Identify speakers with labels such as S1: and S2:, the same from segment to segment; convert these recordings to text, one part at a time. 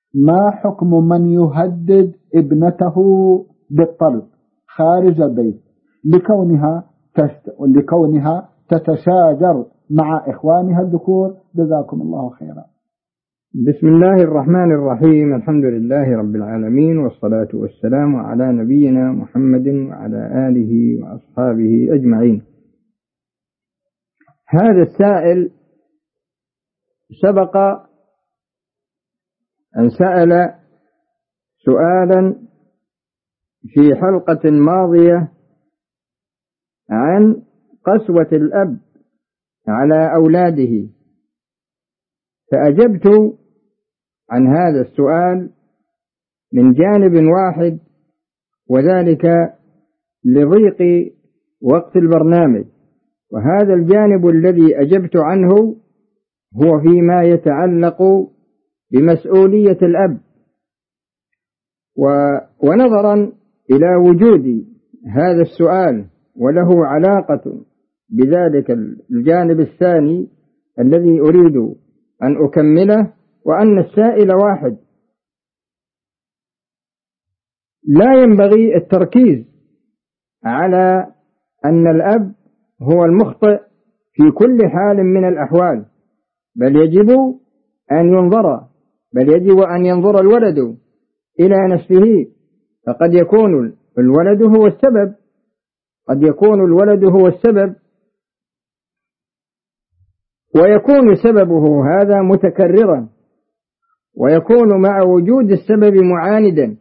S1: ما حكم من يهدد ابنته بالطرد خارج البيت لكونها تتشاجر مع إخوانها الذكور؟ جزاكم الله خيرا.
S2: بسم الله الرحمن الرحيم. الحمد لله رب العالمين، والصلاة والسلام على نبينا محمد وعلى آله وأصحابه أجمعين. هذا السائل سبق أن سأل سؤالا في حلقة ماضية عن قسوة الأب على أولاده، فأجبت عن هذا السؤال من جانب واحد، وذلك لضيق وقت البرنامج. وهذا الجانب الذي أجبت عنه هو فيما يتعلق بمسؤولية الأب، ونظرا إلى وجود هذا السؤال وله علاقة بذلك الجانب الثاني الذي أريد أن أكمله، وأن السائل واحد، لا ينبغي التركيز على أن الأب هو المخطئ في كل حال من الأحوال، بل يجب أن ينظر الولد إلى نفسه، فقد يكون الولد هو السبب، ويكون سببه هذا متكررا، ويكون مع وجود السبب معاندا،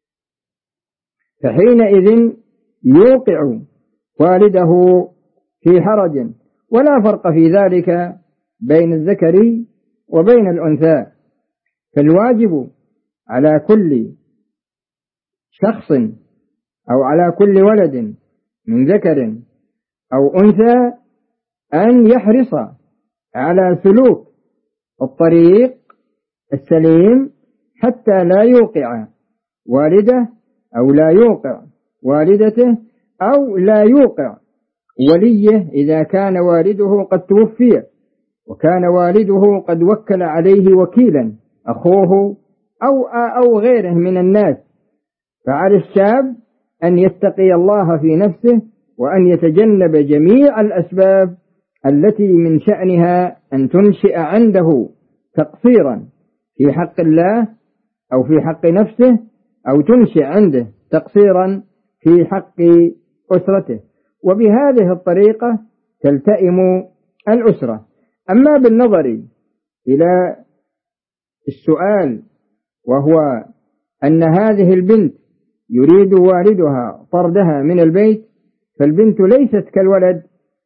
S2: فحينئذ يوقع والده في حرج. ولا فرق في ذلك بين الذكر وبين الأنثى، فالواجب على كل شخص أو على كل ولد من ذكر أو أنثى أن يحرص على سلوك الطريق السليم حتى لا يوقع والده أو لا يوقع والدته أو لا يوقع وليه إذا كان والده قد توفي وكان والده قد وكل عليه وكيلا أخوه أو غيره من الناس. فعلى الشاب أن يتقي الله في نفسه، وأن يتجنب جميع الأسباب التي من شأنها أن تنشئ عنده تقصيرا في حق الله أو في حق نفسه، أو تنشئ عنده تقصيرا في حق أسرته، وبهذه الطريقة تلتئم الأسرة. أما بالنظر إلى السؤال، وهو أن هذه البنت يريد والدها طردها من البيت، فالبنت ليست كالولد،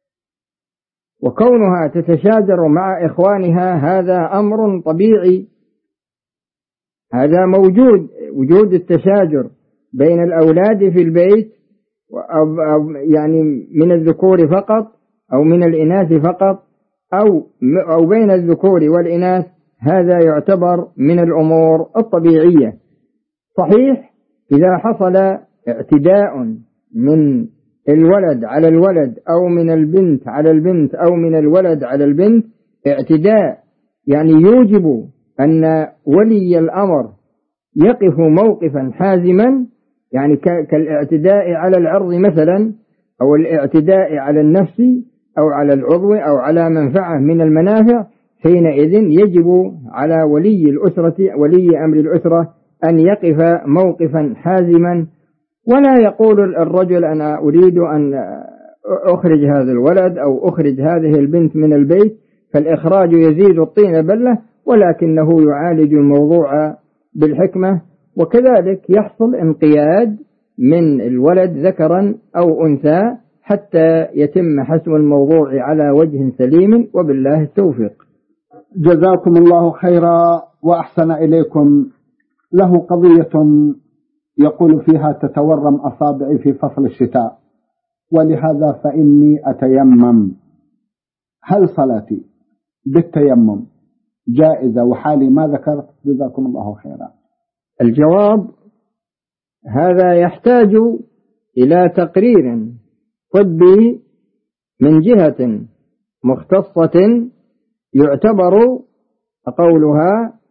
S2: وكونها تتشاجر مع إخوانها هذا أمر طبيعي، هذا موجود، وجود التشاجر بين الأولاد في البيت، يعني من الذكور فقط أو من الإناث فقط، أو بين الذكور والإناث، هذا يعتبر من الأمور الطبيعية. صحيح إذا حصل اعتداء من الولد على الولد أو من البنت على البنت أو من الولد على البنت، اعتداء يعني يوجب أن ولي الأمر يقف موقفا حازما، يعني كالاعتداء على العرض مثلا، أو الاعتداء على النفس أو على العضو أو على منفعة من المنافع، حينئذ يجب على ولي أمر الأسرة أن يقف موقفا حازما، ولا يقول الرجل أنا أريد أن أخرج هذا الولد أو أخرج هذه البنت من البيت، فالإخراج يزيد الطين بلة، ولكنه يعالج الموضوع بالحكمة. وكذلك يحصل انقياد من الولد ذكرا أو أنثى حتى يتم حسم الموضوع على وجه سليم، وبالله التوفيق.
S1: جزاكم الله خيرا وأحسن إليكم. له قضية يقول فيها تتورم أصابعي في فصل الشتاء، ولهذا فإني أتيمم، هل صلاتي بالتيمم جائزة وحالي ما ذكرت؟ جزاكم الله خيرا.
S2: الجواب هذا يحتاج إلى تقرير طبي من جهة مختصة يعتبر قولها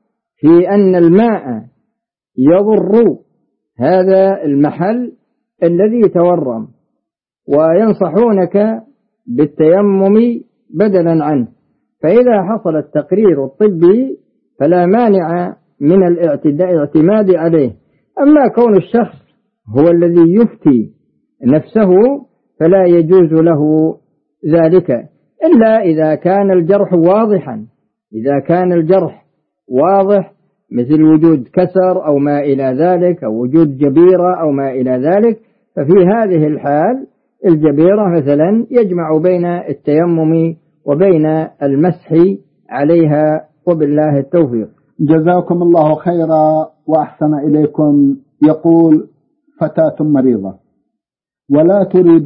S2: في أن الماء يضر هذا المحل الذي تورم، وينصحونك بالتيمم بدلا عنه. فإذا حصل التقرير الطبي فلا مانع من الاعتماد عليه. أما كون الشخص هو الذي يفتي نفسه فلا يجوز له ذلك، إلا إذا كان الجرح واضحا. إذا كان الجرح واضح مثل وجود كسر أو ما إلى ذلك، أو وجود جبيرة أو ما إلى ذلك، ففي هذه الحال الجبيرة مثلا يجمع بين التيمم وبين المسح عليها، وبالله التوفيق.
S1: جزاكم الله خيرا وأحسن إليكم. يقول فتاة مريضة ولا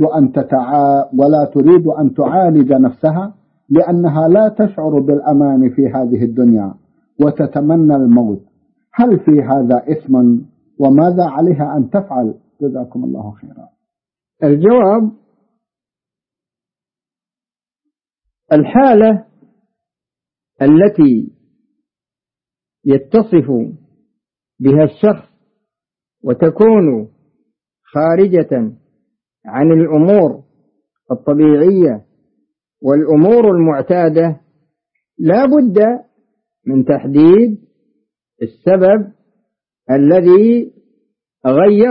S1: تريد أن تعالج نفسها لأنها لا تشعر بالأمان في هذه الدنيا وتتمنى الموت، هل في هذا إثم؟ وماذا عليها أن تفعل؟ جزاكم الله خيرا.
S2: الجواب: الحالة التي يتصف بها الشخص وتكون خارجة عن الأمور الطبيعية والأمور المعتادة لا بد من تحديد السبب الذي غير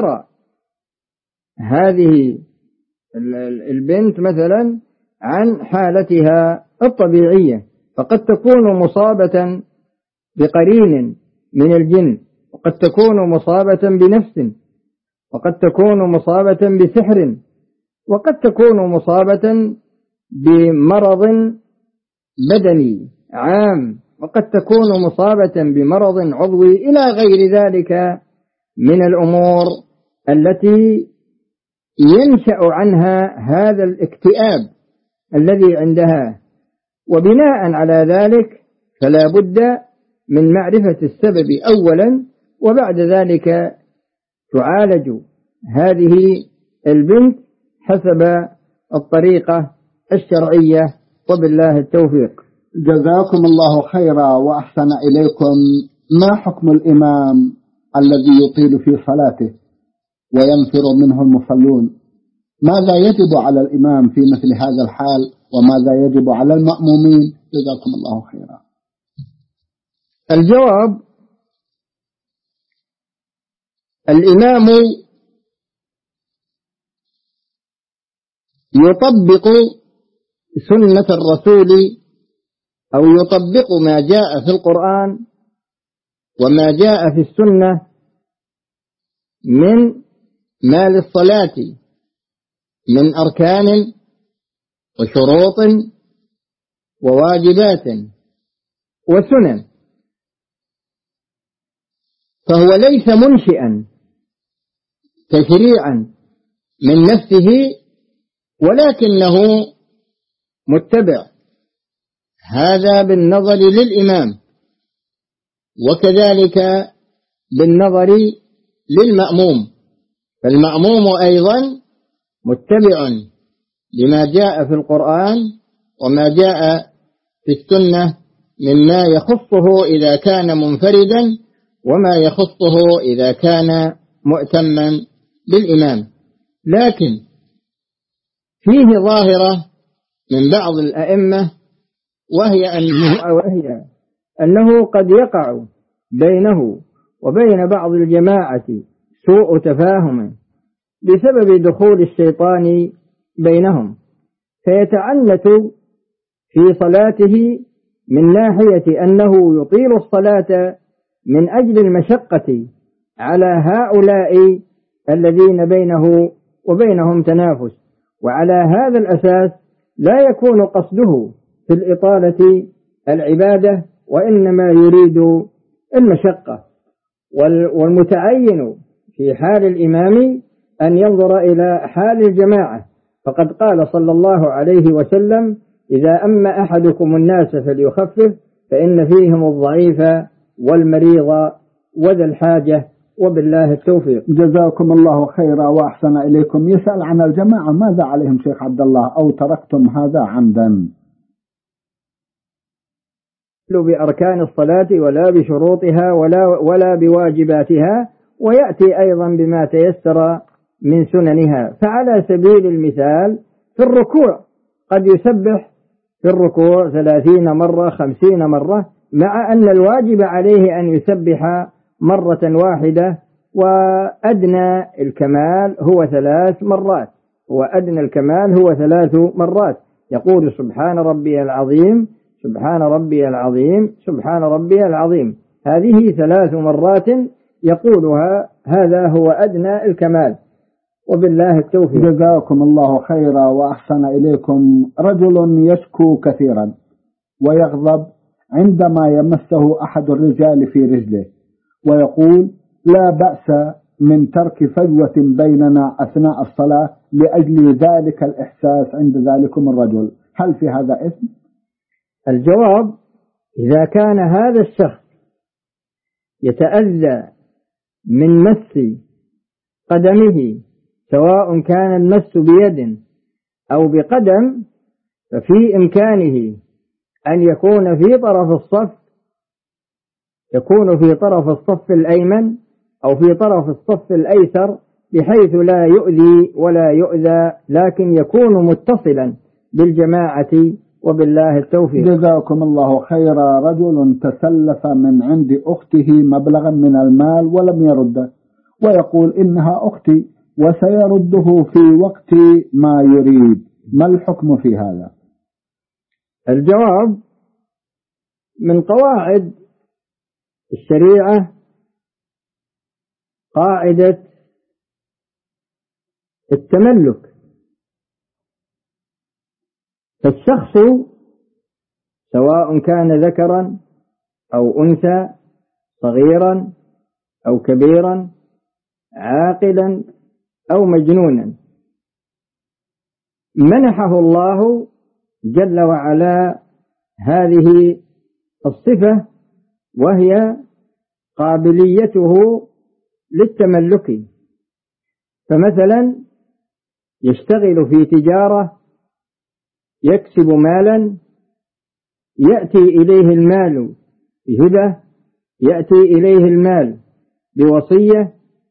S2: هذه البنت مثلا عن حالتها الطبيعية. فقد تكون مصابة بقرين من الجن، وقد تكون مصابة بنفس، وقد تكون مصابة بسحر، وقد تكون مصابة بمرض بدني عام، وقد تكون مصابة بمرض عضوي إلى غير ذلك من الأمور التي ينشأ عنها هذا الاكتئاب الذي عندها. وبناء على ذلك فلا بد من معرفة السبب أولا، وبعد ذلك تعالج هذه البنت حسب الطريقة الشرعية، وبالله التوفيق.
S1: جزاكم الله خيرا وأحسن إليكم. ما حكم الإمام الذي يطيل في صلاته وينفر منه المصلون؟ ماذا يجب على الإمام في مثل هذا الحال، وماذا يجب على المأمومين؟ جزاكم الله خيرا.
S2: الجواب: الإمام يطبق سنة الرسول، أو يطبق ما جاء في القرآن وما جاء في السنة من ما للصلاة من أركان وشروط وواجبات وسنن، فهو ليس منشئا تشريعا من نفسه، ولكنه متبع. هذا بالنظر للإمام، وكذلك بالنظر للمأموم. فالمأموم أيضا متبع لما جاء في القرآن وما جاء في السنة مما يخصه إذا كان منفردا، وما يخصه إذا كان مؤتما بالإمام. لكن فيه ظاهرة من بعض الأئمة، وهي أنه قد يقع بينه وبين بعض الجماعة سوء تفاهم بسبب دخول الشيطان بينهم، فيتعنت في صلاته من ناحية أنه يطيل الصلاة من أجل المشقة على هؤلاء الذين بينه وبينهم تنافس. وعلى هذا الأساس لا يكون قصده في الإطالة العبادة، وإنما يريد المشقة. والمتعين في حال الإمام أن ينظر إلى حال الجماعة، فقد قال صلى الله عليه وسلم: إذا أما أحدكم الناس فليخفف، فإن فيهم الضعيف والمريض وذا الحاجة، وبالله التوفيق.
S1: جزاكم الله خيرا وأحسن إليكم. يسأل عن الجماعة ماذا عليهم شيخ عبد الله، أو تركتم هذا عمدا؟
S2: بأركان الصلاة ولا بشروطها ولا بواجباتها، ويأتي أيضا بما تيسر من سننها. فعلى سبيل المثال في الركوع قد يسبح في الركوع 30 مرة 50 مرة، مع أن الواجب عليه أن يسبح مرة واحدة، وأدنى الكمال هو 3 مرات، وأدنى الكمال هو 3 مرات. يقول سبحان ربي العظيم سبحان ربي العظيم سبحان ربي العظيم، هذه 3 مرات يقولها، هذا هو أدنى الكمال، وبالله التوفيق.
S1: جزاكم الله خيرا وأحسن إليكم. رجل يشكو كثيرا ويغضب عندما يمسه أحد الرجال في رجله، ويقول لا بأس من ترك فجوة بيننا أثناء الصلاة لأجل ذلك الإحساس عند ذلكم الرجل، هل في هذا إثم؟
S2: الجواب: إذا كان هذا الشخص يتأذى من مس قدمه، سواء كان المس بيد أو بقدم، ففي إمكانه أن يكون في طرف الصف الأيمن أو في طرف الصف الأيسر، بحيث لا يؤذي ولا يؤذى، لكن يكون متصلا بالجماعة، وبالله التوفيق.
S1: جزاكم الله خيرا. رجل تسلف من عند أخته مبلغا من المال ولم يرده، ويقول إنها أختي وسيرده في وقت ما يريد، ما الحكم في هذا؟
S2: الجواب: من قواعد الشريعة قاعدة التملك، فالشخص سواء كان ذكرا أو أنثى، صغيرا أو كبيرا، عاقلا أو مجنونا، منحه الله جل وعلا هذه الصفة، وهي قابليته للتملك. فمثلا يشتغل في تجارة يكسب مالا، يأتي إليه المال بهبة، يأتي إليه المال بوصية،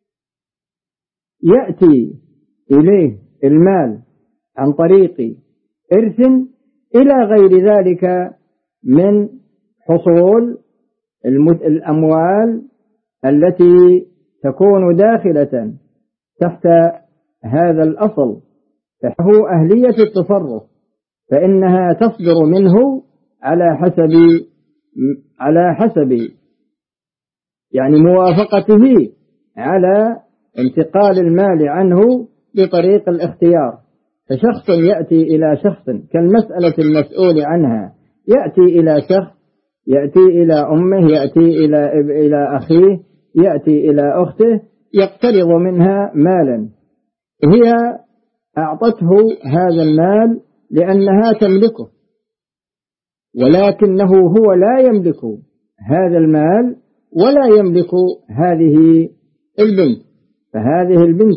S2: يأتي إليه المال عن طريق إرث، إلى غير ذلك من حصول الأموال التي تكون داخلة تحت هذا الأصل، فهو أهلية التصرف، فإنها تصدر منه على حسب يعني موافقته على انتقال المال عنه بطريق الاختيار. فشخص يأتي إلى شخص كالمسألة المسؤول عنها، يأتي إلى شخص، يأتي إلى أمه، يأتي إلى أخيه، يأتي إلى أخته، يقترض منها مالا، هي أعطته هذا المال لأنها تملكه، ولكنه هو لا يملك هذا المال ولا يملك هذه البنت، فهذه البنت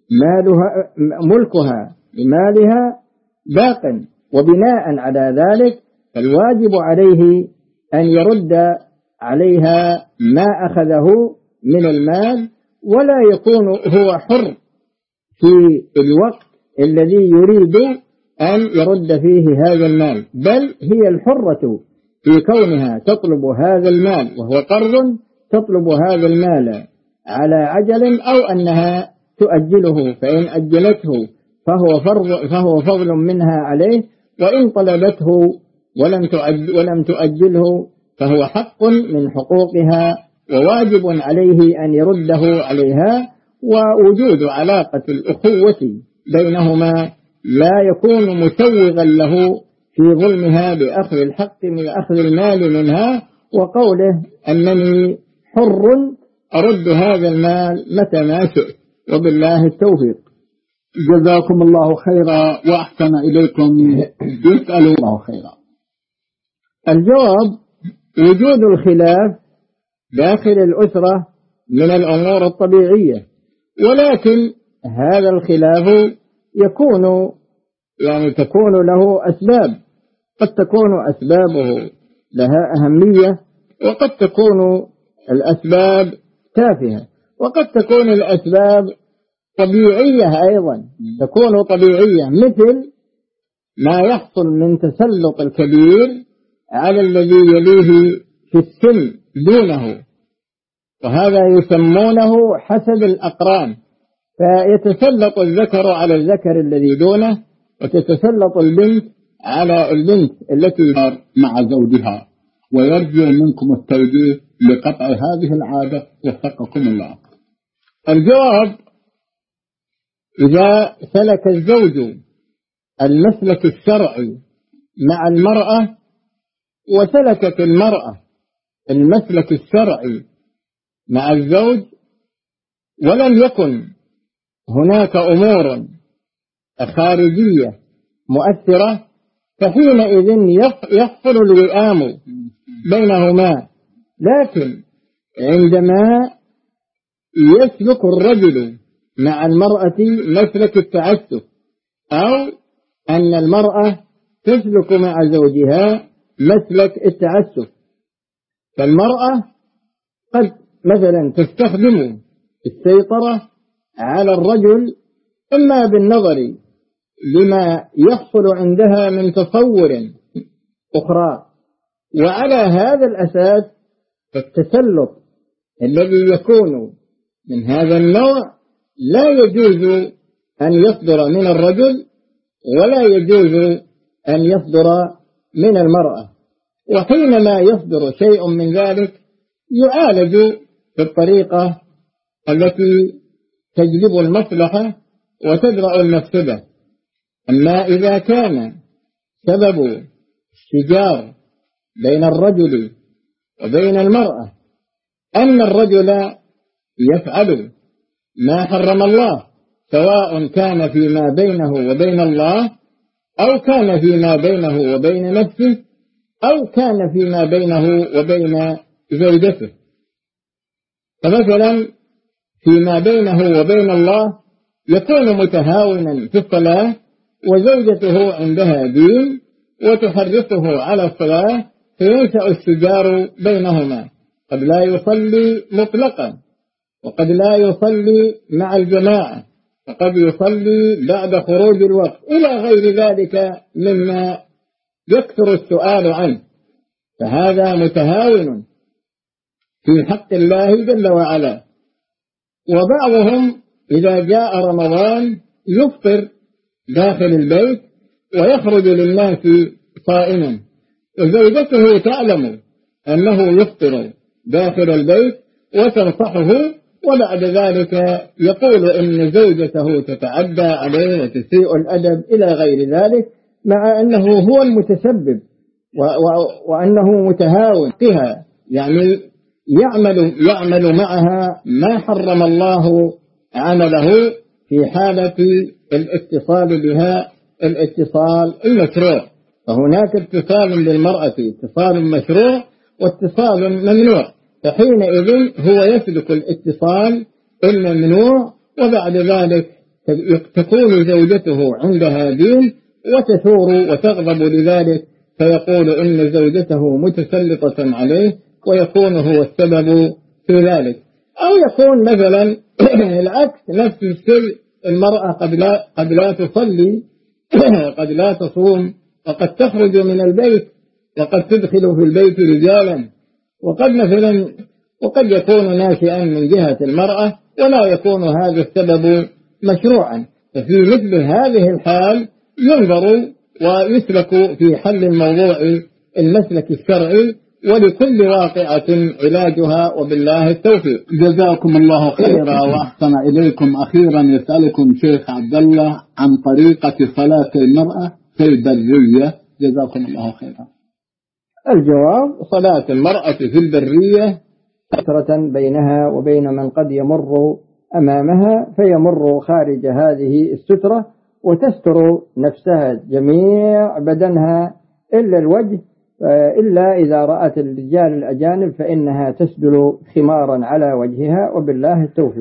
S2: ملكها لمالها باق، وبناء على ذلك فالواجب عليه أن يرد عليها ما أخذه من المال، ولا يكون هو حر في الوقت الذي يريد أن يرد فيه هذا المال، بل هي الحرة في كونها تطلب هذا المال وهو قرض، تطلب هذا المال على عجل، أو أنها تؤجله، فإن أجلته فهو فضل منها عليه، وإن طلبته ولم تؤجله فهو حق من حقوقها، وواجب عليه أن يرده عليها. ووجود علاقة الأخوة بينهما لا يكون مسوغا له في ظلمها بأخذ الحق من أخذ المال منها، وقوله أنني حر أرد هذا المال متى ما شئت، وبالله التوفيق.
S1: جزاكم الله خيرا وأحسن إليكم. يسأل الله خيرا.
S2: الجواب: وجود الخلاف داخل الأسرة من الأمور الطبيعية، ولكن هذا الخلاف تكون له أسباب، قد تكون أسبابه لها أهمية، وقد تكون الأسباب تافهة، وقد تكون الأسباب طبيعية أيضا، تكون طبيعية، مثل ما يحصل من تسلط الكبير على الذي يليه في السن دونه، وهذا يسمونه حسد الأقران، فيتسلط الذكر على الذكر الذي دونه، وتتسلط البنت على البنت التي
S1: مع زوجها. ويرجو منكم التوجيه لقطع هذه العادة وفقكم الله.
S2: الجواب: إذا سلك الزوج المسلك الشرعي مع المرأة، وسلكت المرأة المسلك الشرعي مع الزوج، ولم يكن هناك أمور خارجية مؤثرة، فحينئذ يحصل الوئام بينهما. لكن عندما يسلك الرجل مع المرأة مسلك التعسف، أو أن المرأة تسلك مع زوجها مسلك التعسف، فالمرأة قد مثلا تستخدم السيطرة على الرجل إما بالنظر لما يحصل عندها من تصور أخرى، وعلى هذا الأساس فالتسلط الذي يكون من هذا النوع لا يجوز أن يصدر من الرجل، ولا يجوز أن يصدر من المرأة. وحينما يصدر شيء من ذلك يعالج بالطريقة التي تجلب المصلحة وتدرأ المفسدة. أما إذا كان سبب الشجار بين الرجل وبين المرأة أن الرجل يفعل ما حرم الله، سواء كان فيما بينه وبين الله، أو كان فيما بينه وبين نفسه، أو كان فيما بينه وبين زوجته. فمثلا فيما بينه وبين الله يكون متهاونا في الصلاة، وزوجته عندها دين وتحرصه على الصلاة، فينشأ الشجار بينهما، قد لا يصلي مطلقا، وقد لا يصلي مع الجماعة، وقد يصلي بعد خروج الوقت، إلى غير ذلك مما يكثر السؤال عنه، فهذا متهاون في حق الله جل وعلا. وبعضهم إذا جاء رمضان يفطر داخل البيت ويخرج للناس صائما، وزوجته تعلم أنه يفطر داخل البيت وتنصحه، وبعد ذلك يقول إن زوجته تتعدى عليه وتسيء الأدب إلى غير ذلك، مع أنه هو المتسبب وأنه متهاون بها، يعني يعمل معها ما حرم الله عمله في حالة الاتصال بها الاتصال المشروع. فهناك اتصال بالمرأة اتصال مشروع واتصال ممنوع، فحينئذ هو يسلك الاتصال الممنوع، وبعد ذلك تكون زوجته عندها دين وتثور وتغضب لذلك، فيقول إن زوجته متسلطة عليه، ويكون هو السبب في ذلك. أو يكون مثلا العكس، نفس الشيء، المرأة قد لا تصلي، قد لا تصوم، وقد تخرج من البيت، وقد تدخل في البيت رجالا، وقد يكون ناشئا من جهة المرأة، ولا يكون هذا السبب مشروعا. ففي مثل هذه الحال ينظر ويسلك في حل الموضوع المسلك الشرعي، ولكل واقعة علاجها، وبالله التوفيق.
S1: جزاكم الله خيرا وأحسن إليكم. أخيرا يسألكم شيخ عبد الله عن طريقة صلاة المرأة في البرية، جزاكم الله خيرا.
S2: الجواب: صلاة المرأة في البرية فترة بينها وبين من قد يمر أمامها، فيمر خارج هذه السترة وتستر نفسها جميع بدنها إلا الوجه، إلا إذا رأت الرجال الأجانب فإنها تسدل خمارا على وجهها، وبالله التوفيق.